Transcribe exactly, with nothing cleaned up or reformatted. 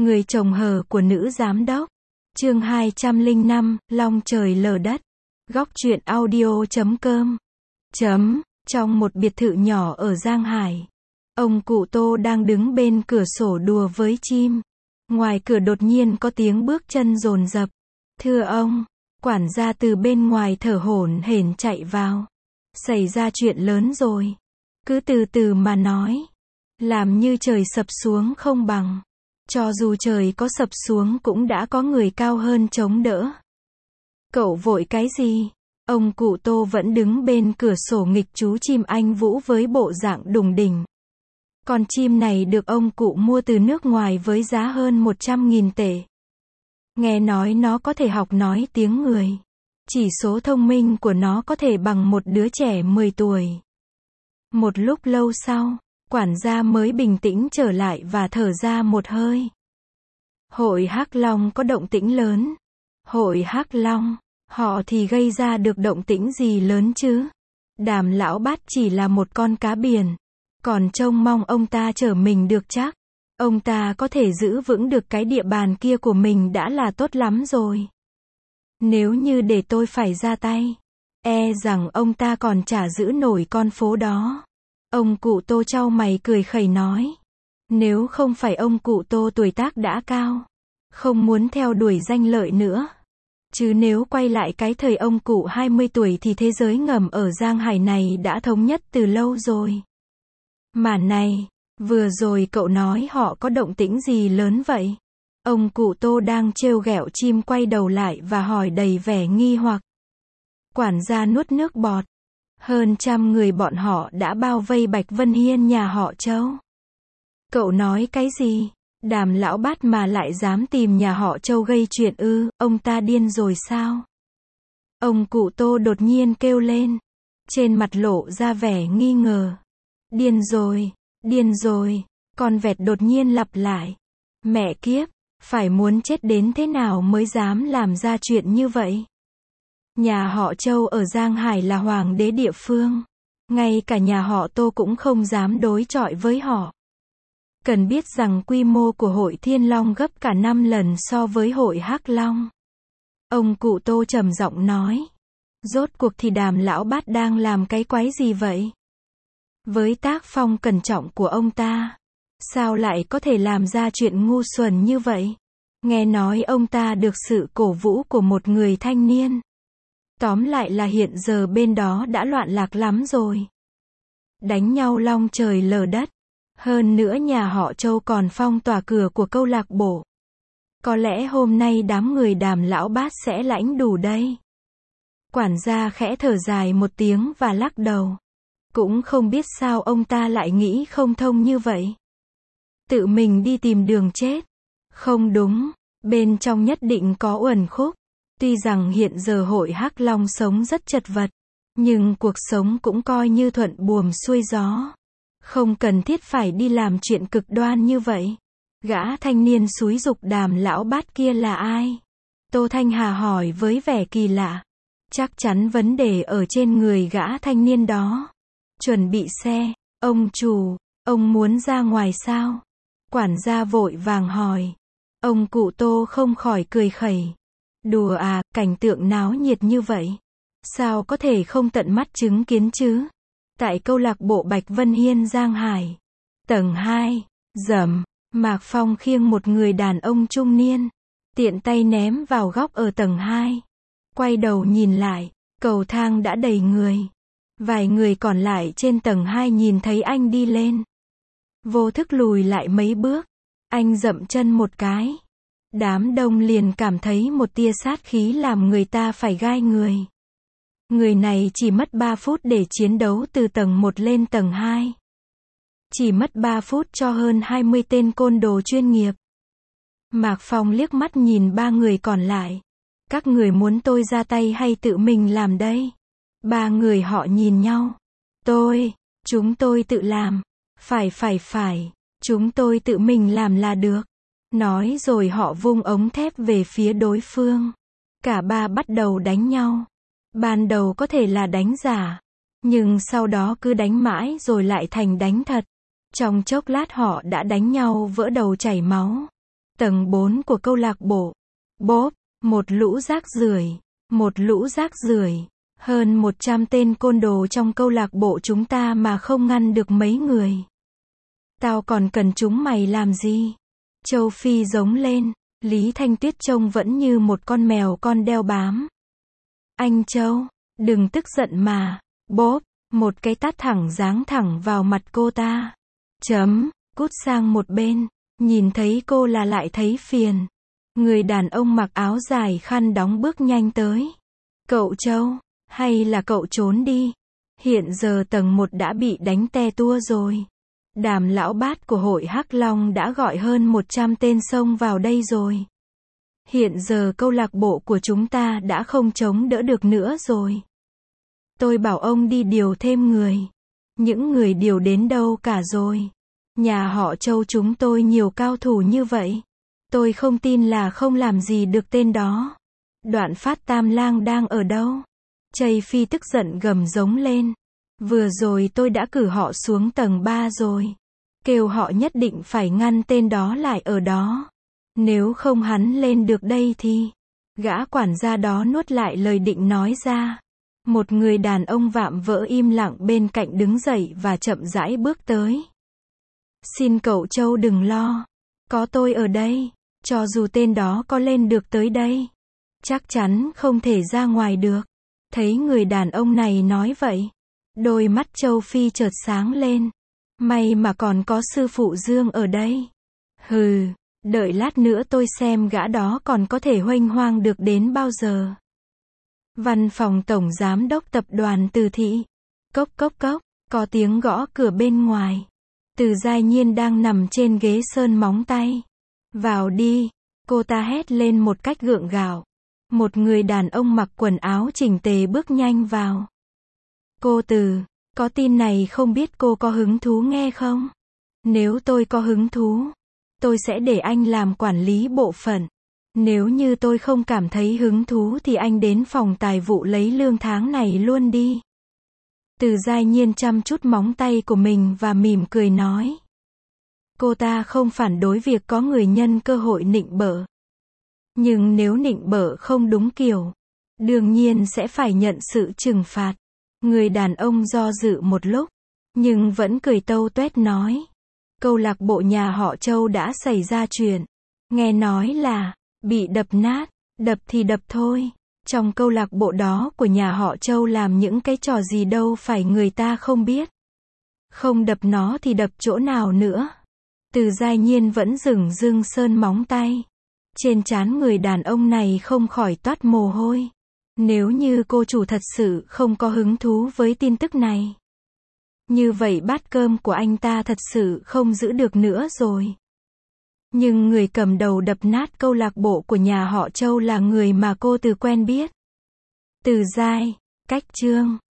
Người chồng hờ của nữ giám đốc. Chương hai trăm lẻ năm, long trời lở đất. Góc truyện audio chấm com. Chấm, trong một biệt thự nhỏ ở Giang Hải. Ông cụ Tô đang đứng bên cửa sổ đùa với chim. Ngoài cửa đột nhiên có tiếng bước chân dồn dập. Thưa ông, quản gia từ bên ngoài thở hổn hển chạy vào. Xảy ra chuyện lớn rồi. Cứ từ từ mà nói. Làm như trời sập xuống không bằng. Cho dù trời có sập xuống cũng đã có người cao hơn chống đỡ. Cậu vội cái gì? Ông cụ Tô vẫn đứng bên cửa sổ nghịch chú chim Anh Vũ với bộ dạng đùng đỉnh. Con chim này được ông cụ mua từ nước ngoài với giá hơn một trăm nghìn tệ. Nghe nói nó có thể học nói tiếng người. Chỉ số thông minh của nó có thể bằng một đứa trẻ mười tuổi. Một lúc lâu sau, quản gia mới bình tĩnh trở lại và thở ra một hơi. Hội Hắc Long có động tĩnh lớn. Hội Hắc Long, họ thì gây ra được động tĩnh gì lớn chứ? Đàm lão bát chỉ là một con cá biển. Còn trông mong ông ta trở mình được chắc. Ông ta có thể giữ vững được cái địa bàn kia của mình đã là tốt lắm rồi. Nếu như để tôi phải ra tay, e rằng ông ta còn chả giữ nổi con phố đó. Ông cụ Tô chau mày cười khẩy nói. Nếu không phải ông cụ Tô tuổi tác đã cao, không muốn theo đuổi danh lợi nữa. Chứ nếu quay lại cái thời ông cụ hai mươi tuổi thì thế giới ngầm ở Giang Hải này đã thống nhất từ lâu rồi. Mà này, vừa rồi cậu nói họ có động tĩnh gì lớn vậy? Ông cụ Tô đang trêu ghẹo chim quay đầu lại và hỏi đầy vẻ nghi hoặc. Quản gia nuốt nước bọt. Hơn trăm người bọn họ đã bao vây Bạch Vân Hiên nhà họ Châu. Cậu nói cái gì? Đàm lão bát mà lại dám tìm nhà họ Châu gây chuyện ư? Ông ta điên rồi sao? Ông cụ Tô đột nhiên kêu lên. Trên mặt lộ ra vẻ nghi ngờ. Điên rồi, điên rồi. Con vẹt đột nhiên lặp lại. Mẹ kiếp, phải muốn chết đến thế nào mới dám làm ra chuyện như vậy? Nhà họ Châu ở Giang Hải là hoàng đế địa phương. Ngay cả nhà họ Tô cũng không dám đối chọi với họ. Cần biết rằng quy mô của hội Thiên Long gấp cả năm lần so với hội Hắc Long. Ông cụ Tô trầm giọng nói. Rốt cuộc thì Đàm lão bát đang làm cái quái gì vậy? Với tác phong cẩn trọng của ông ta, sao lại có thể làm ra chuyện ngu xuẩn như vậy? Nghe nói ông ta được sự cổ vũ của một người thanh niên. Tóm lại là hiện giờ bên đó đã loạn lạc lắm rồi. Đánh nhau long trời lở đất. Hơn nữa nhà họ Châu còn phong tỏa cửa của câu lạc bộ. Có lẽ hôm nay đám người Đàm lão bát sẽ lãnh đủ đây. Quản gia khẽ thở dài một tiếng và lắc đầu. Cũng không biết sao ông ta lại nghĩ không thông như vậy. Tự mình đi tìm đường chết. Không đúng, bên trong nhất định có uẩn khúc. Tuy rằng hiện giờ hội Hắc Long sống rất chật vật, nhưng cuộc sống cũng coi như thuận buồm xuôi gió. Không cần thiết phải đi làm chuyện cực đoan như vậy. Gã thanh niên xúi giục Đàm lão bát kia là ai? Tô Thanh Hà hỏi với vẻ kỳ lạ. Chắc chắn vấn đề ở trên người gã thanh niên đó. Chuẩn bị xe, ông chủ, ông muốn ra ngoài sao? Quản gia vội vàng hỏi. Ông cụ Tô không khỏi cười khẩy. Đùa à, cảnh tượng náo nhiệt như vậy. Sao có thể không tận mắt chứng kiến chứ? Tại câu lạc bộ Bạch Vân Hiên Giang Hải. Tầng hai, rầm, Mạc Phong khiêng một người đàn ông trung niên. Tiện tay ném vào góc ở tầng hai. Quay đầu nhìn lại, cầu thang đã đầy người. Vài người còn lại trên tầng hai nhìn thấy anh đi lên. Vô thức lùi lại mấy bước. Anh dậm chân một cái. Đám đông liền cảm thấy một tia sát khí làm người ta phải gai người. Người này chỉ mất ba phút để chiến đấu từ tầng một lên tầng hai. Chỉ mất ba phút cho hơn hai mươi tên côn đồ chuyên nghiệp. Mạc Phong liếc mắt nhìn ba người còn lại. Các người muốn tôi ra tay hay tự mình làm đây? Ba người họ nhìn nhau. Tôi, chúng tôi tự làm. Phải phải phải, chúng tôi tự mình làm là được. Nói rồi họ vung ống thép về phía đối phương. Cả ba bắt đầu đánh nhau. Ban đầu có thể là đánh giả, nhưng sau đó cứ đánh mãi rồi lại thành đánh thật. Trong chốc lát họ đã đánh nhau vỡ đầu chảy máu. Tầng bốn của câu lạc bộ. Bốp, một lũ rác rưởi, một lũ rác rưởi. Hơn một trăm tên côn đồ trong câu lạc bộ chúng ta mà không ngăn được mấy người. Tao còn cần chúng mày làm gì? Châu Phi giống lên. Lý Thanh Tuyết trông vẫn như một con mèo con đeo bám. Anh Châu, đừng tức giận mà. Bốp, một cái tát thẳng giáng thẳng vào mặt cô ta. Chấm, cút sang một bên. Nhìn thấy cô là lại thấy phiền. Người đàn ông mặc áo dài khăn đóng bước nhanh tới. Cậu Châu, hay là cậu trốn đi. Hiện giờ tầng một đã bị đánh te tua rồi. Đàm lão bát của hội Hắc Long đã gọi hơn một trăm tên xông vào đây rồi. Hiện giờ câu lạc bộ của chúng ta đã không chống đỡ được nữa rồi. Tôi bảo ông đi điều thêm người. Những người điều đến đâu cả rồi. Nhà họ Châu chúng tôi nhiều cao thủ như vậy. Tôi không tin là không làm gì được tên đó. Đoạn Phát Tam Lang đang ở đâu? Chây Phi tức giận gầm giống lên. Vừa rồi tôi đã cử họ xuống tầng ba rồi. Kêu họ nhất định phải ngăn tên đó lại ở đó. Nếu không hắn lên được đây thì... Gã quản gia đó nuốt lại lời định nói ra. Một người đàn ông vạm vỡ im lặng bên cạnh đứng dậy và chậm rãi bước tới. Xin cậu Châu đừng lo. Có tôi ở đây. Cho dù tên đó có lên được tới đây, chắc chắn không thể ra ngoài được. Thấy người đàn ông này nói vậy, đôi mắt Châu Phi chợt sáng lên. May mà còn có sư phụ Dương ở đây. Hừ, đợi lát nữa tôi xem gã đó còn có thể huênh hoang được đến bao giờ. Văn phòng tổng giám đốc tập đoàn Từ Thị. Cốc cốc cốc, có tiếng gõ cửa bên ngoài. Từ Giai Nhiên đang nằm trên ghế sơn móng tay. Vào đi, cô ta hét lên một cách gượng gạo. Một người đàn ông mặc quần áo chỉnh tề bước nhanh vào. Cô Từ, có tin này không biết cô có hứng thú nghe không? Nếu tôi có hứng thú, tôi sẽ để anh làm quản lý bộ phận. Nếu như tôi không cảm thấy hứng thú thì anh đến phòng tài vụ lấy lương tháng này luôn đi. Từ Giai Nhiên chăm chút móng tay của mình và mỉm cười nói. Cô ta không phản đối việc có người nhân cơ hội nịnh bợ. Nhưng nếu nịnh bợ không đúng kiểu, đương nhiên sẽ phải nhận sự trừng phạt. Người đàn ông do dự một lúc, nhưng vẫn cười tâu tuét nói. Câu lạc bộ nhà họ Châu đã xảy ra chuyện. Nghe nói là, bị đập nát, đập thì đập thôi. Trong câu lạc bộ đó của nhà họ Châu làm những cái trò gì đâu phải người ta không biết. Không đập nó thì đập chỗ nào nữa. Từ Giai Nhiên vẫn dửng dưng sơn móng tay. Trên trán người đàn ông này không khỏi toát mồ hôi. Nếu như cô chủ thật sự không có hứng thú với tin tức này, như vậy bát cơm của anh ta thật sự không giữ được nữa rồi. Nhưng người cầm đầu đập nát câu lạc bộ của nhà họ Châu là người mà cô Từ quen biết. Từ Giai, cách chương